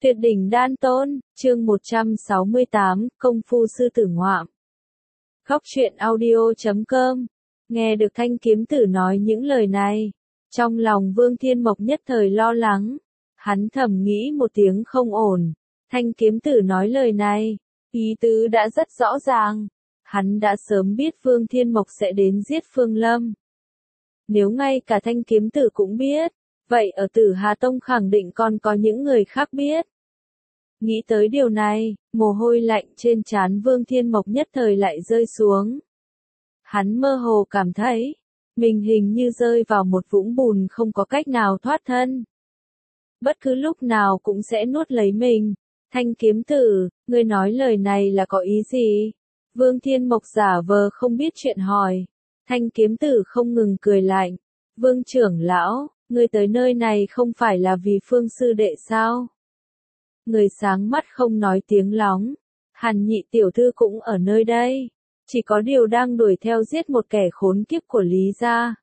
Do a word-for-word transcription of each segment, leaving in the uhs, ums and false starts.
Tuyệt đỉnh đan tôn, chương một trăm sáu mươi tám, công phu sư tử ngoạm. Khóc chuyện audio chấm com. Nghe được Thanh kiếm tử nói những lời này, trong lòng Vương Thiên Mộc nhất thời lo lắng. Hắn thầm nghĩ một tiếng không ổn. Thanh kiếm tử nói lời này, ý tứ đã rất rõ ràng. Hắn đã sớm biết Vương Thiên Mộc sẽ đến giết Phương Lâm. Nếu ngay cả Thanh kiếm tử cũng biết, vậy ở Tử Hà Tông khẳng định còn có những người khác biết. Nghĩ tới điều này, mồ hôi lạnh trên trán Vương Thiên Mộc nhất thời lại rơi xuống. Hắn mơ hồ cảm thấy, mình hình như rơi vào một vũng bùn không có cách nào thoát thân. Bất cứ lúc nào cũng sẽ nuốt lấy mình. Thanh kiếm tử, ngươi nói lời này là có ý gì? Vương Thiên Mộc giả vờ không biết chuyện hỏi. Thanh kiếm tử không ngừng cười lạnh. Vương trưởng lão, ngươi tới nơi này không phải là vì Phương sư đệ sao? Người sáng mắt không nói tiếng lóng. Hàn nhị tiểu thư cũng ở nơi đây. Chỉ có điều đang đuổi theo giết một kẻ khốn kiếp của Lý gia.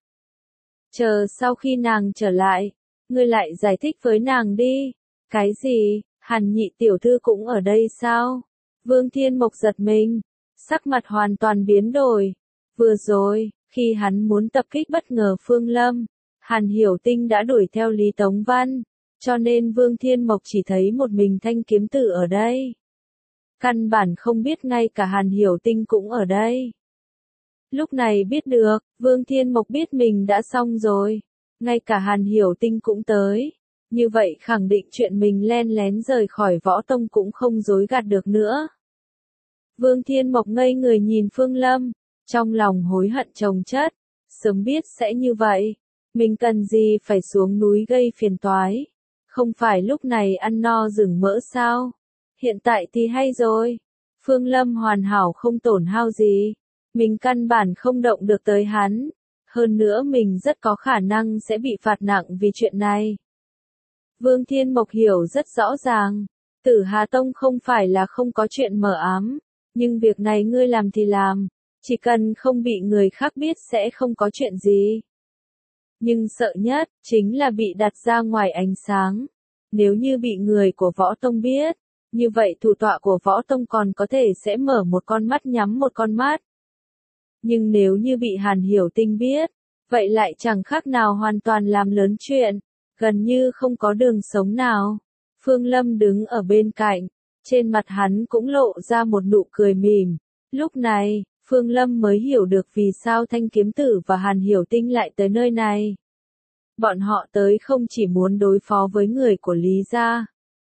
Chờ sau khi nàng trở lại, ngươi lại giải thích với nàng đi. Cái gì, Hàn nhị tiểu thư cũng ở đây sao? Vương Thiên Mộc giật mình, sắc mặt hoàn toàn biến đổi. Vừa rồi, khi hắn muốn tập kích bất ngờ Phương Lâm, Hàn Hiểu Tinh đã đuổi theo Lý Tống Văn, cho nên Vương Thiên Mộc chỉ thấy một mình Thanh kiếm tử ở đây. Căn bản không biết ngay cả Hàn Hiểu Tinh cũng ở đây. Lúc này biết được, Vương Thiên Mộc biết mình đã xong rồi. Ngay cả Hàn Hiểu Tinh cũng tới. Như vậy khẳng định chuyện mình len lén rời khỏi võ tông cũng không dối gạt được nữa. Vương Thiên Mộc ngây người nhìn Phương Lâm, trong lòng hối hận chồng chất. Sớm biết sẽ như vậy, mình cần gì phải xuống núi gây phiền toái. Không phải lúc này ăn no rừng mỡ sao? Hiện tại thì hay rồi. Phương Lâm hoàn hảo không tổn hao gì. Mình căn bản không động được tới hắn. Hơn nữa mình rất có khả năng sẽ bị phạt nặng vì chuyện này. Vương Thiên Mộc hiểu rất rõ ràng. Tử Hà Tông không phải là không có chuyện mờ ám. Nhưng việc này ngươi làm thì làm. Chỉ cần không bị người khác biết sẽ không có chuyện gì. Nhưng sợ nhất, chính là bị đặt ra ngoài ánh sáng. Nếu như bị người của võ tông biết, như vậy thủ tọa của võ tông còn có thể sẽ mở một con mắt nhắm một con mắt. Nhưng nếu như bị Hàn Hiểu Tinh biết, vậy lại chẳng khác nào hoàn toàn làm lớn chuyện, gần như không có đường sống nào. Phương Lâm đứng ở bên cạnh, trên mặt hắn cũng lộ ra một nụ cười mỉm. Lúc này, Phương Lâm mới hiểu được vì sao Thanh kiếm tử và Hàn Hiểu Tinh lại tới nơi này. Bọn họ tới không chỉ muốn đối phó với người của Lý gia,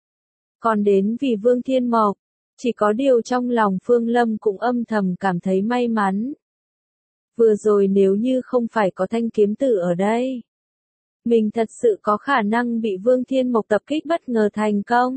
còn đến vì Vương Thiên Mộc. Chỉ có điều trong lòng Phương Lâm cũng âm thầm cảm thấy may mắn. Vừa rồi nếu như không phải có Thanh kiếm tử ở đây, mình thật sự có khả năng bị Vương Thiên Mộc tập kích bất ngờ thành công.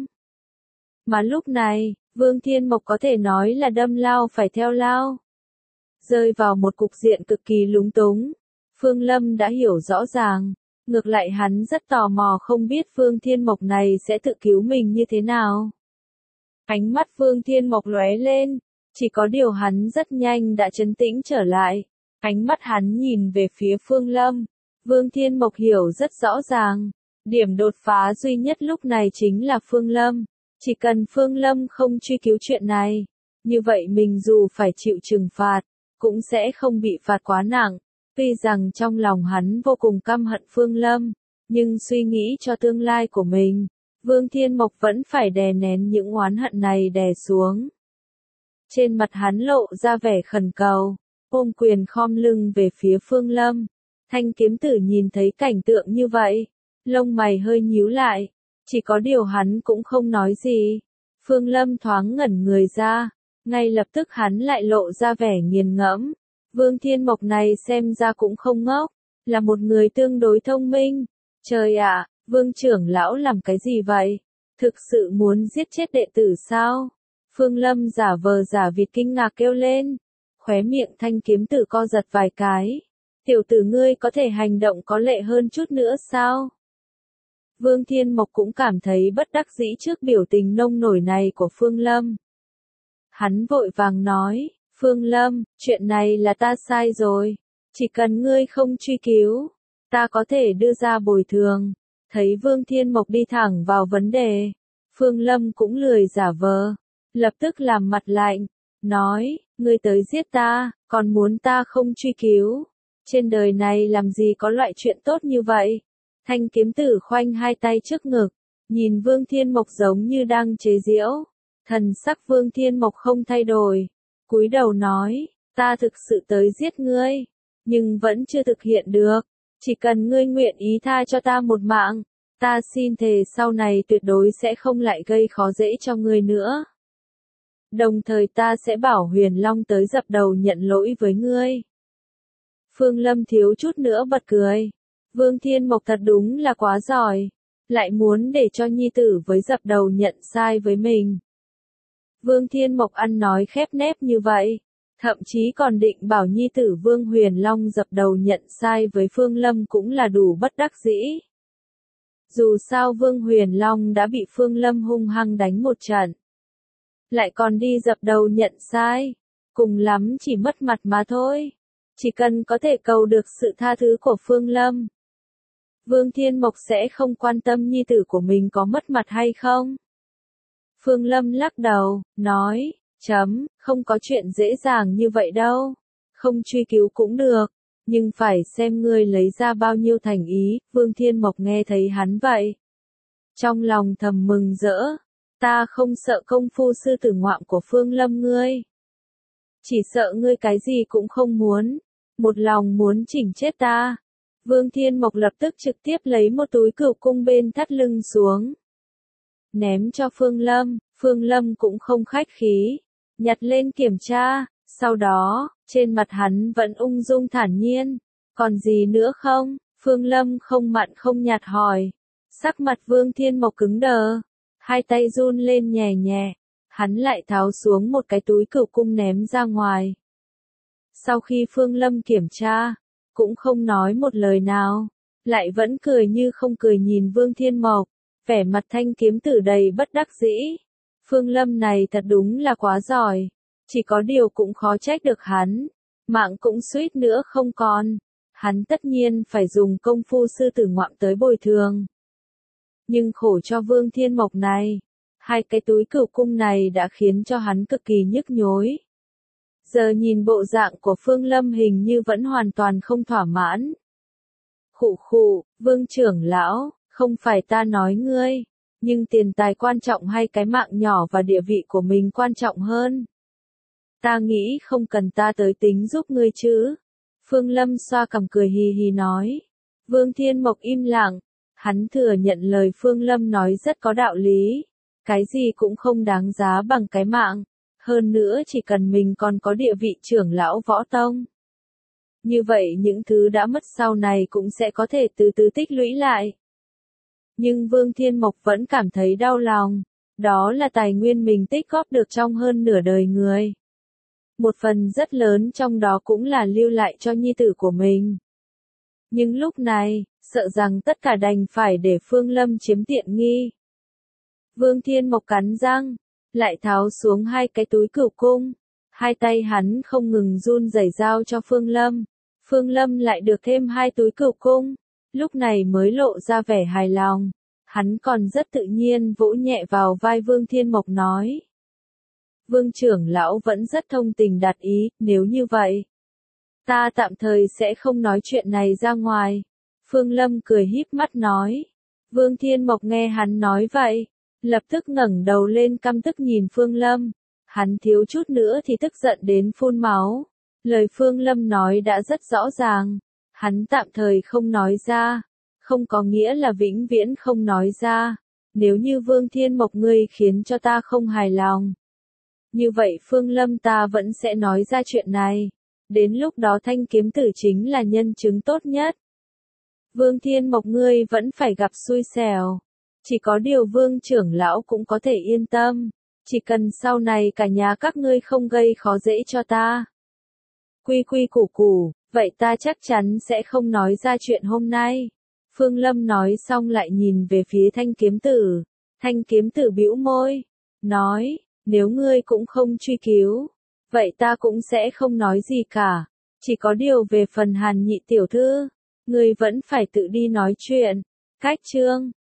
Mà lúc này, Vương Thiên Mộc có thể nói là đâm lao phải theo lao. Rơi vào một cục diện cực kỳ lúng túng. Phương Lâm đã hiểu rõ ràng. Ngược lại hắn rất tò mò không biết Vương Thiên Mộc này sẽ tự cứu mình như thế nào. Ánh mắt Vương Thiên Mộc lóe lên. Chỉ có điều hắn rất nhanh đã trấn tĩnh trở lại. Ánh mắt hắn nhìn về phía Phương Lâm. Vương Thiên Mộc hiểu rất rõ ràng. Điểm đột phá duy nhất lúc này chính là Phương Lâm. Chỉ cần Phương Lâm không truy cứu chuyện này, như vậy mình dù phải chịu trừng phạt, cũng sẽ không bị phạt quá nặng. Tuy rằng trong lòng hắn vô cùng căm hận Phương Lâm, nhưng suy nghĩ cho tương lai của mình, Vương Thiên Mộc vẫn phải đè nén những oán hận này đè xuống. Trên mặt hắn lộ ra vẻ khẩn cầu, ôm quyền khom lưng về phía Phương Lâm. Thanh kiếm tử nhìn thấy cảnh tượng như vậy, lông mày hơi nhíu lại, chỉ có điều hắn cũng không nói gì. Phương Lâm thoáng ngẩn người ra, ngay lập tức hắn lại lộ ra vẻ nghiền ngẫm. Vương Thiên Mộc này xem ra cũng không ngốc, là một người tương đối thông minh. Trời ạ, Vương trưởng lão làm cái gì vậy? Thực sự muốn giết chết đệ tử sao? Phương Lâm giả vờ giả vịt kinh ngạc kêu lên. Khóe miệng Thanh kiếm tử co giật vài cái. Tiểu tử ngươi có thể hành động có lệ hơn chút nữa sao? Vương Thiên Mộc cũng cảm thấy bất đắc dĩ trước biểu tình nông nổi này của Phương Lâm. Hắn vội vàng nói. Phương Lâm, chuyện này là ta sai rồi. Chỉ cần ngươi không truy cứu, ta có thể đưa ra bồi thường. Thấy Vương Thiên Mộc đi thẳng vào vấn đề, Phương Lâm cũng lười giả vờ, lập tức làm mặt lạnh, nói, ngươi tới giết ta, còn muốn ta không truy cứu. Trên đời này làm gì có loại chuyện tốt như vậy. Thanh kiếm tử khoanh hai tay trước ngực, nhìn Vương Thiên Mộc giống như đang chế giễu. Thần sắc Vương Thiên Mộc không thay đổi, cúi đầu nói, ta thực sự tới giết ngươi, nhưng vẫn chưa thực hiện được. Chỉ cần ngươi nguyện ý tha cho ta một mạng, ta xin thề sau này tuyệt đối sẽ không lại gây khó dễ cho ngươi nữa. Đồng thời ta sẽ bảo Huyền Long tới dập đầu nhận lỗi với ngươi. Phương Lâm thiếu chút nữa bật cười. Vương Thiên Mộc thật đúng là quá giỏi, lại muốn để cho nhi tử với dập đầu nhận sai với mình. Vương Thiên Mộc ăn nói khép nép như vậy, thậm chí còn định bảo nhi tử Vương Huyền Long dập đầu nhận sai với Phương Lâm cũng là đủ bất đắc dĩ. Dù sao Vương Huyền Long đã bị Phương Lâm hung hăng đánh một trận, lại còn đi dập đầu nhận sai, cùng lắm chỉ mất mặt mà thôi. Chỉ cần có thể cầu được sự tha thứ của Phương Lâm, Vương Thiên Mộc sẽ không quan tâm nhi tử của mình có mất mặt hay không. Phương Lâm lắc đầu, nói, chấm, không có chuyện dễ dàng như vậy đâu. Không truy cứu cũng được, nhưng phải xem ngươi lấy ra bao nhiêu thành ý. Vương Thiên Mộc nghe thấy hắn vậy, trong lòng thầm mừng rỡ. Ta không sợ công phu sư tử ngoạm của Phương Lâm ngươi, chỉ sợ ngươi cái gì cũng không muốn, một lòng muốn chỉnh chết ta. Vương Thiên Mộc lập tức trực tiếp lấy một túi cửu cung bên thắt lưng xuống, ném cho Phương Lâm. Phương Lâm cũng không khách khí, nhặt lên kiểm tra, sau đó, trên mặt hắn vẫn ung dung thản nhiên. Còn gì nữa không? Phương Lâm không mặn không nhạt hỏi. Sắc mặt Vương Thiên Mộc cứng đờ, hai tay run lên nhẹ nhẹ, hắn lại tháo xuống một cái túi cửu cung ném ra ngoài. Sau khi Phương Lâm kiểm tra, cũng không nói một lời nào, lại vẫn cười như không cười nhìn Vương Thiên Mộc, vẻ mặt thanh kiếm tử đầy bất đắc dĩ. Phương Lâm này thật đúng là quá giỏi, chỉ có điều cũng khó trách được hắn, mạng cũng suýt nữa không còn, hắn tất nhiên phải dùng công phu sư tử ngoạm tới bồi thường. Nhưng khổ cho Vương Thiên Mộc này, hai cái túi cửu cung này đã khiến cho hắn cực kỳ nhức nhối. Giờ nhìn bộ dạng của Phương Lâm hình như vẫn hoàn toàn không thỏa mãn. Khụ khụ, Vương trưởng lão, không phải ta nói ngươi, nhưng tiền tài quan trọng hay cái mạng nhỏ và địa vị của mình quan trọng hơn? Ta nghĩ không cần ta tới tính giúp ngươi chứ. Phương Lâm xoa cằm cười hì hì nói. Vương Thiên Mộc im lặng, hắn thừa nhận lời Phương Lâm nói rất có đạo lý. Cái gì cũng không đáng giá bằng cái mạng. Hơn nữa chỉ cần mình còn có địa vị trưởng lão võ tông, như vậy những thứ đã mất sau này cũng sẽ có thể từ từ tích lũy lại. Nhưng Vương Thiên Mộc vẫn cảm thấy đau lòng. Đó là tài nguyên mình tích góp được trong hơn nửa đời người. Một phần rất lớn trong đó cũng là lưu lại cho nhi tử của mình. Nhưng lúc này, sợ rằng tất cả đành phải để Phương Lâm chiếm tiện nghi. Vương Thiên Mộc cắn răng, lại tháo xuống hai cái túi cửu cung. Hai tay hắn không ngừng run rẩy giao cho Phương Lâm. Phương Lâm lại được thêm hai túi cửu cung, lúc này mới lộ ra vẻ hài lòng. Hắn còn rất tự nhiên vỗ nhẹ vào vai Vương Thiên Mộc nói. Vương trưởng lão vẫn rất thông tình đạt ý, nếu như vậy, ta tạm thời sẽ không nói chuyện này ra ngoài. Phương Lâm cười híp mắt nói. Vương Thiên Mộc nghe hắn nói vậy, lập tức ngẩng đầu lên căm tức nhìn Phương Lâm. Hắn thiếu chút nữa thì tức giận đến phun máu. Lời Phương Lâm nói đã rất rõ ràng. Hắn tạm thời không nói ra, không có nghĩa là vĩnh viễn không nói ra. Nếu như Vương Thiên Mộc ngươi khiến cho ta không hài lòng, như vậy Phương Lâm ta vẫn sẽ nói ra chuyện này. Đến lúc đó thanh kiếm tử chính là nhân chứng tốt nhất. Vương Thiên Mộc ngươi vẫn phải gặp xui xẻo. Chỉ có điều Vương trưởng lão cũng có thể yên tâm. Chỉ cần sau này cả nhà các ngươi không gây khó dễ cho ta. Quy quy củ củ, vậy ta chắc chắn sẽ không nói ra chuyện hôm nay. Phương Lâm nói xong lại nhìn về phía thanh kiếm tử. Thanh kiếm tử bĩu môi, nói, nếu ngươi cũng không truy cứu, vậy ta cũng sẽ không nói gì cả. Chỉ có điều về phần Hàn Nhị tiểu thư, ngươi vẫn phải tự đi nói chuyện. Cách chương